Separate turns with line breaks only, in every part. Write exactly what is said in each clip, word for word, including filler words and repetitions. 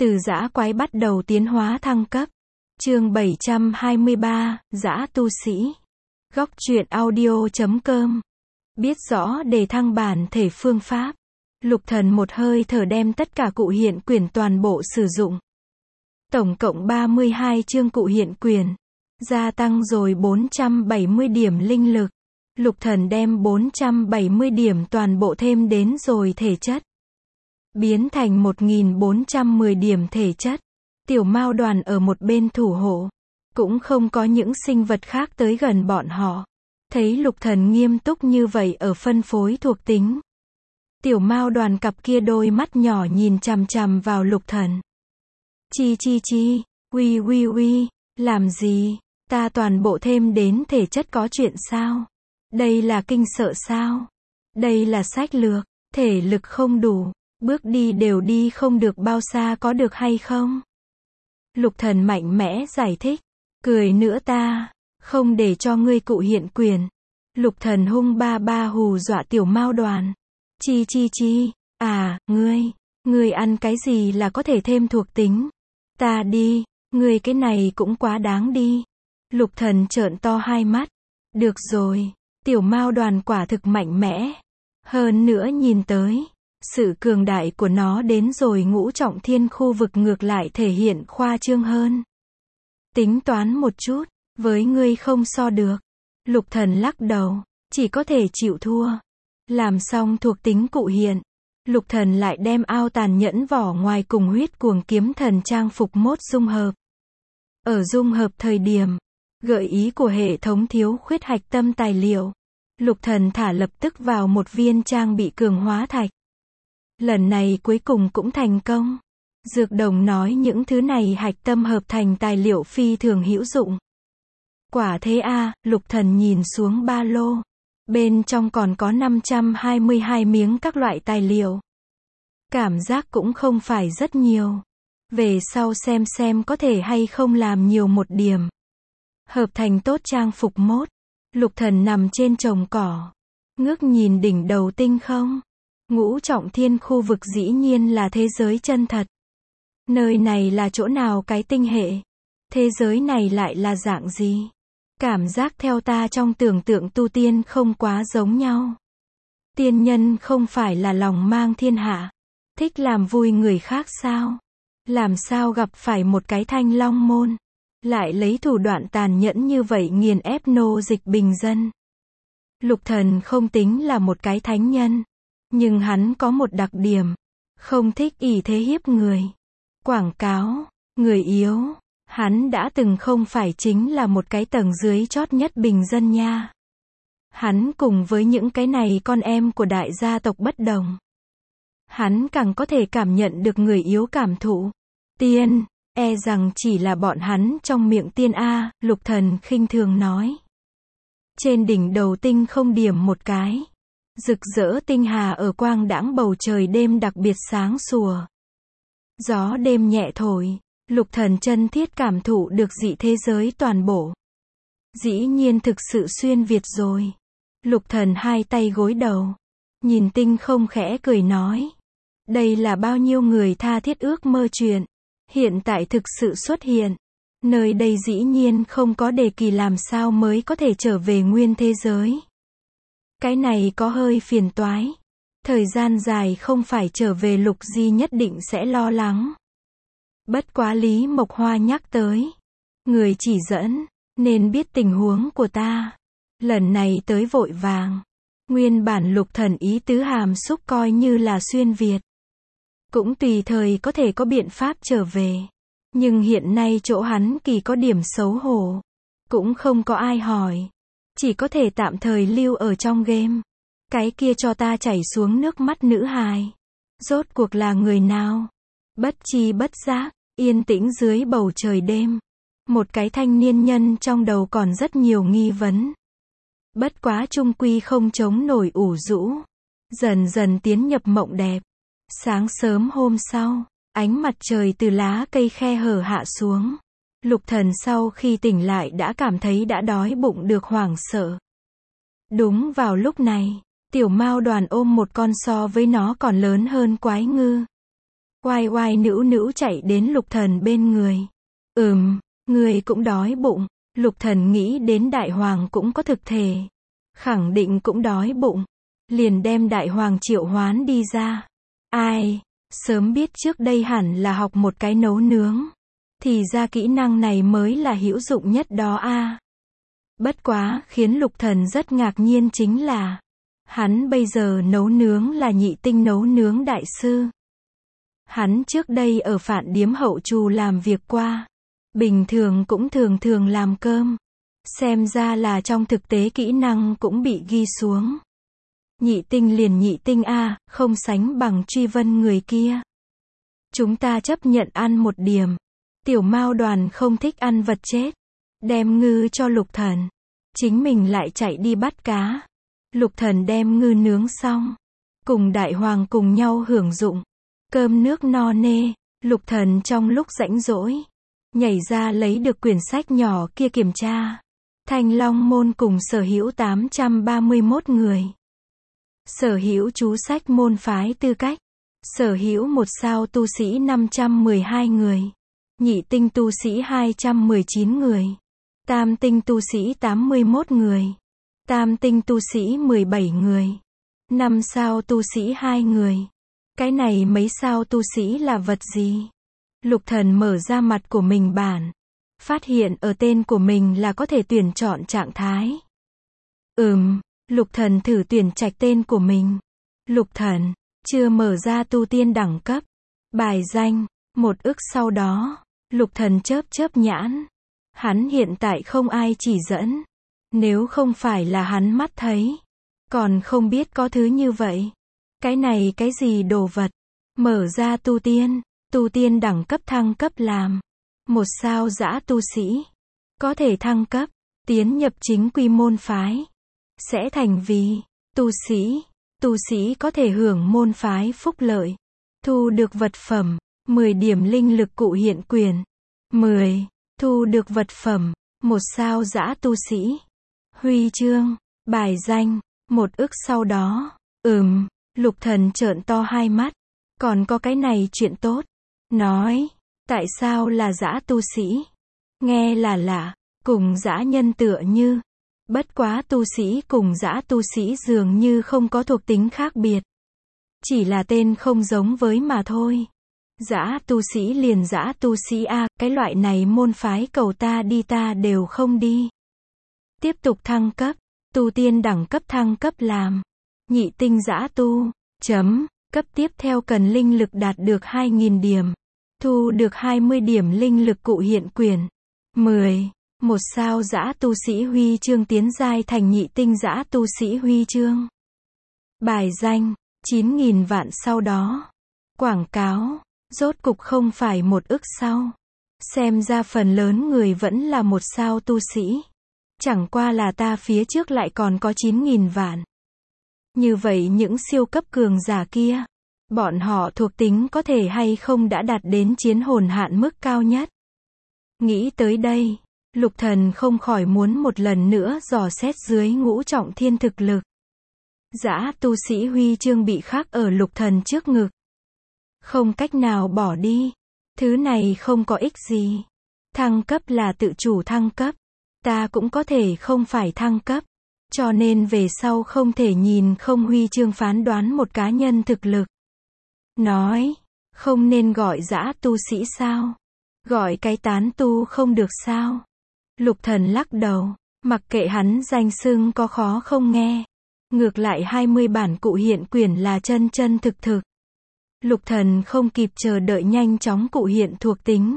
Từ dã quái bắt đầu tiến hóa thăng cấp. Chương bảy trăm hai mươi ba, dã tu sĩ. Góc truyện audio chấm com. Biết rõ đề thăng bản thể phương pháp. Lục Thần một hơi thở đem tất cả cụ hiện quyền toàn bộ sử dụng. Tổng cộng ba mươi hai chương cụ hiện quyền. Gia tăng rồi bốn trăm bảy mươi điểm linh lực. Lục Thần đem bốn trăm bảy mươi điểm toàn bộ thêm đến rồi thể chất. Biến thành một nghìn bốn trăm mười điểm thể chất. Tiểu Mao Đoàn ở một bên thủ hộ. Cũng không có những sinh vật khác tới gần bọn họ. Thấy Lục Thần nghiêm túc như vậy ở phân phối thuộc tính. Tiểu Mao Đoàn cặp kia đôi mắt nhỏ nhìn chằm chằm vào Lục Thần. Chi chi chi, uy uy uy, làm gì, ta toàn bộ thêm đến thể chất có chuyện sao? Đây là kinh sợ sao? Đây là sách lược, thể lực không đủ, bước đi đều đi không được bao xa có được hay không? Lục Thần mạnh mẽ giải thích, cười nữa ta, không để cho ngươi cụ hiện quyền. Lục Thần hung ba ba hù dọa Tiểu Mao Đoàn. Chi chi chi, à, ngươi, ngươi ăn cái gì là có thể thêm thuộc tính? Ta đi, ngươi cái này cũng quá đáng đi. Lục Thần trợn to hai mắt. Được rồi, Tiểu Mao Đoàn quả thực mạnh mẽ. Hơn nữa nhìn tới, sự cường đại của nó đến rồi ngũ trọng thiên khu vực ngược lại thể hiện khoa trương hơn. Tính toán một chút, với ngươi không so được. Lục Thần lắc đầu, chỉ có thể chịu thua. Làm xong thuộc tính cụ hiện, Lục Thần lại đem ao tàn nhẫn vỏ ngoài cùng huyết cuồng kiếm thần trang phục mốt dung hợp. Ở dung hợp thời điểm, gợi ý của hệ thống thiếu khuyết hạch tâm tài liệu. Lục Thần thả lập tức vào một viên trang bị cường hóa thạch. Lần này cuối cùng cũng thành công. Dược đồng nói những thứ này hạch tâm hợp thành tài liệu phi thường hữu dụng. Quả thế a, à, Lục Thần nhìn xuống ba lô. Bên trong còn có năm trăm hai mươi hai miếng các loại tài liệu. Cảm giác cũng không phải rất nhiều. Về sau xem xem có thể hay không làm nhiều một điểm. Hợp thành tốt trang phục mốt. Lục Thần nằm trên chồng cỏ. Ngước nhìn đỉnh đầu tinh không. Ngũ trọng thiên khu vực dĩ nhiên là thế giới chân thật. Nơi này là chỗ nào cái tinh hệ? Thế giới này lại là dạng gì? Cảm giác theo ta trong tưởng tượng tu tiên không quá giống nhau. Tiên nhân không phải là lòng mang thiên hạ. Thích làm vui người khác sao? Làm sao gặp phải một cái thanh long môn? Lại lấy thủ đoạn tàn nhẫn như vậy nghiền ép nô dịch bình dân. Lục Thần không tính là một cái thánh nhân. Nhưng hắn có một đặc điểm. Không thích ỷ thế hiếp người. Quảng cáo, người yếu. Hắn đã từng không phải chính là một cái tầng dưới chót nhất bình dân nha. Hắn cùng với những cái này con em của đại gia tộc bất đồng. Hắn càng có thể cảm nhận được người yếu cảm thụ. Tiên, e rằng chỉ là bọn hắn trong miệng tiên A, Lục Thần khinh thường nói. Trên đỉnh đầu tinh không điểm một cái. Rực rỡ tinh hà ở quang đãng bầu trời đêm đặc biệt sáng sủa. Gió đêm nhẹ thổi. Lục Thần chân thiết cảm thụ được dị thế giới toàn bộ. Dĩ nhiên thực sự xuyên Việt rồi. Lục Thần hai tay gối đầu. Nhìn tinh không khẽ cười nói. Đây là bao nhiêu người tha thiết ước mơ chuyện. Hiện tại thực sự xuất hiện. Nơi đây dĩ nhiên không có đề kỳ làm sao mới có thể trở về nguyên thế giới. Cái này có hơi phiền toái. Thời gian dài không phải trở về Lục Di nhất định sẽ lo lắng. Bất quá Lý Mộc Hoa nhắc tới. Người chỉ dẫn, nên biết tình huống của ta. Lần này tới vội vàng. Nguyên bản Lục Thần ý tứ hàm xúc coi như là xuyên Việt. Cũng tùy thời có thể có biện pháp trở về. Nhưng hiện nay chỗ hắn kỳ có điểm xấu hổ. Cũng không có ai hỏi. Chỉ có thể tạm thời lưu ở trong game. Cái kia cho ta chảy xuống nước mắt nữ hài. Rốt cuộc là người nào? Bất chi bất giác, yên tĩnh dưới bầu trời đêm. Một cái thanh niên nhân trong đầu còn rất nhiều nghi vấn. Bất quá chung quy không chống nổi ủ rũ. Dần dần tiến nhập mộng đẹp. Sáng sớm hôm sau, ánh mặt trời từ lá cây khe hở hạ xuống. Lục Thần sau khi tỉnh lại đã cảm thấy đã đói bụng được hoảng sợ. Đúng vào lúc này, Tiểu Mao Đoàn ôm một con so với nó còn lớn hơn quái ngư. Oai oai nữu nữu chạy đến Lục Thần bên người. Ừm, người cũng đói bụng. Lục Thần nghĩ đến Đại Hoàng cũng có thực thể. Khẳng định cũng đói bụng. Liền đem Đại Hoàng triệu hoán đi ra. Ai, sớm biết trước đây hẳn là học một cái nấu nướng. Thì ra kỹ năng này mới là hữu dụng nhất đó a. Bất quá, khiến Lục Thần rất ngạc nhiên chính là, hắn bây giờ nấu nướng là nhị tinh nấu nướng đại sư. Hắn trước đây ở Phạn Điếm hậu trù làm việc qua. Bình thường cũng thường thường làm cơm. Xem ra là trong thực tế kỹ năng cũng bị ghi xuống. Nhị tinh liền nhị tinh a, không sánh bằng Truy Vân người kia. Chúng ta chấp nhận ăn một điểm. Tiểu Mao Đoàn không thích ăn vật chết. Đem ngư cho Lục Thần. Chính mình lại chạy đi bắt cá. Lục Thần đem ngư nướng xong. Cùng Đại Hoàng cùng nhau hưởng dụng. Cơm nước no nê. Lục Thần trong lúc rãnh rỗi. Nhảy ra lấy được quyển sách nhỏ kia kiểm tra. Thanh Long môn cùng sở hữu tám trăm ba mươi mốt người. Sở hữu chú sách môn phái tư cách. Sở hữu một sao tu sĩ năm trăm mười hai người. Nhị tinh tu sĩ hai trăm mười chín người. Tam tinh tu sĩ tám mươi mốt người. Tam tinh tu sĩ mười bảy người. Năm sao tu sĩ hai người. Cái này mấy sao tu sĩ là vật gì? Lục Thần mở ra mặt của mình bản. Phát hiện ở tên của mình là có thể tuyển chọn trạng thái. Ừm, Lục Thần thử tuyển trạch tên của mình. Lục Thần, chưa mở ra tu tiên đẳng cấp. Bài danh, một ức sau đó. Lục Thần chớp chớp nhãn. Hắn hiện tại không ai chỉ dẫn. Nếu không phải là hắn mắt thấy. Còn không biết có thứ như vậy. Cái này cái gì đồ vật. Mở ra tu tiên. Tu tiên đẳng cấp thăng cấp làm. Một sao dã tu sĩ. Có thể thăng cấp. Tiến nhập chính quy môn phái. Sẽ thành vì tu sĩ. Tu sĩ có thể hưởng môn phái phúc lợi. Thu được vật phẩm. mười điểm linh lực cụ hiện quyền. mười. Thu được vật phẩm. Một sao dã tu sĩ. Huy chương. Bài danh. Một ức sau đó. Ừm. Lục Thần trợn to hai mắt. Còn có cái này chuyện tốt. Nói. Tại sao là dã tu sĩ? Nghe là lạ. Cùng dã nhân tựa như. Bất quá tu sĩ cùng dã tu sĩ dường như không có thuộc tính khác biệt. Chỉ là tên không giống với mà thôi. Dã tu sĩ liền dã tu sĩ a, cái loại này môn phái cầu ta đi ta đều không đi. Tiếp tục thăng cấp. Tu tiên đẳng cấp thăng cấp làm. Nhị tinh dã tu. Chấm. Cấp tiếp theo cần linh lực đạt được hai nghìn điểm. Thu được hai mươi điểm linh lực cụ hiện quyền. mười. Một sao dã tu sĩ huy chương tiến giai thành nhị tinh dã tu sĩ huy chương. Bài danh. chín nghìn vạn sau đó. Quảng cáo. Rốt cục không phải một ức sau. Xem ra phần lớn người vẫn là một sao tu sĩ. Chẳng qua là ta phía trước lại còn có chín nghìn vạn. Như vậy những siêu cấp cường giả kia. Bọn họ thuộc tính có thể hay không đã đạt đến chiến hồn hạn mức cao nhất. Nghĩ tới đây. Lục Thần không khỏi muốn một lần nữa dò xét dưới ngũ trọng thiên thực lực. Dã tu sĩ huy chương bị khắc ở Lục Thần trước ngực. Không cách nào bỏ đi. Thứ này không có ích gì. Thăng cấp là tự chủ thăng cấp. Ta cũng có thể không phải thăng cấp. Cho nên về sau không thể nhìn không huy chương phán đoán một cá nhân thực lực. Nói. Không nên gọi dã tu sĩ sao? Gọi cái tán tu không được sao? Lục Thần lắc đầu. Mặc kệ hắn danh xưng có khó không nghe. Ngược lại hai mươi bản cụ hiện quyền là chân chân thực thực. Lục Thần không kịp chờ đợi nhanh chóng cụ hiện thuộc tính.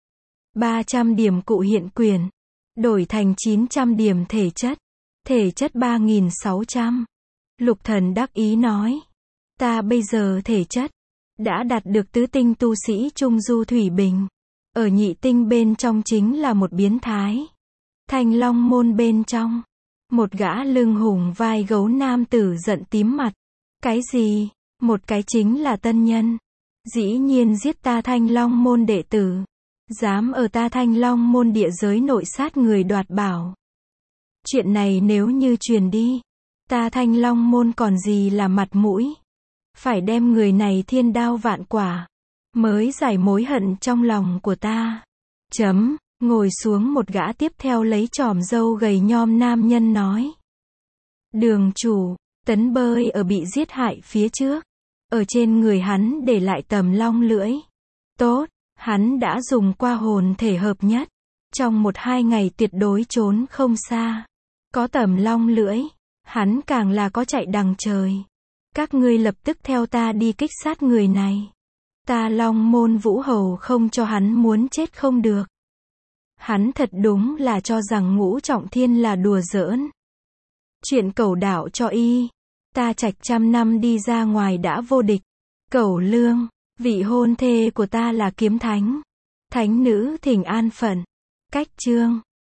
ba trăm điểm cụ hiện quyền. Đổi thành chín trăm điểm thể chất. Thể chất ba nghìn sáu trăm. Lục Thần đắc ý nói. Ta bây giờ thể chất. Đã đạt được tứ tinh tu sĩ Trung Du Thủy Bình. Ở nhị tinh bên trong chính là một biến thái. Thanh Long môn bên trong. Một gã lưng hùng vai gấu nam tử giận tím mặt. Cái gì? Một cái chính là tân nhân. Dĩ nhiên giết ta Thanh Long môn đệ tử. Dám ở ta Thanh Long môn địa giới nội sát người đoạt bảo. Chuyện này nếu như truyền đi. Ta Thanh Long môn còn gì là mặt mũi. Phải đem người này thiên đao vạn quả. mới giải mối hận trong lòng của ta. Chấm, ngồi xuống một gã tiếp theo lấy chòm râu gầy nhom nam nhân nói. Đường chủ, Tấn bơi ở bị giết hại phía trước. Ở trên người hắn để lại tầm long lưỡi. Tốt, hắn đã dùng qua hồn thể hợp nhất. Trong một hai ngày tuyệt đối trốn không xa. Có tầm long lưỡi, hắn càng là có chạy đằng trời. Các ngươi lập tức theo ta đi kích sát người này. Ta Long Môn Vũ Hầu không cho hắn muốn chết không được. Hắn thật đúng là cho rằng Ngũ Trọng Thiên là đùa giỡn. Chuyện Cẩu đạo cho y. Ta Trạch trăm năm đi ra ngoài đã vô địch. Cẩu Lương, vị hôn thê của ta là kiếm thánh. Thánh nữ thỉnh an phận. Cách chương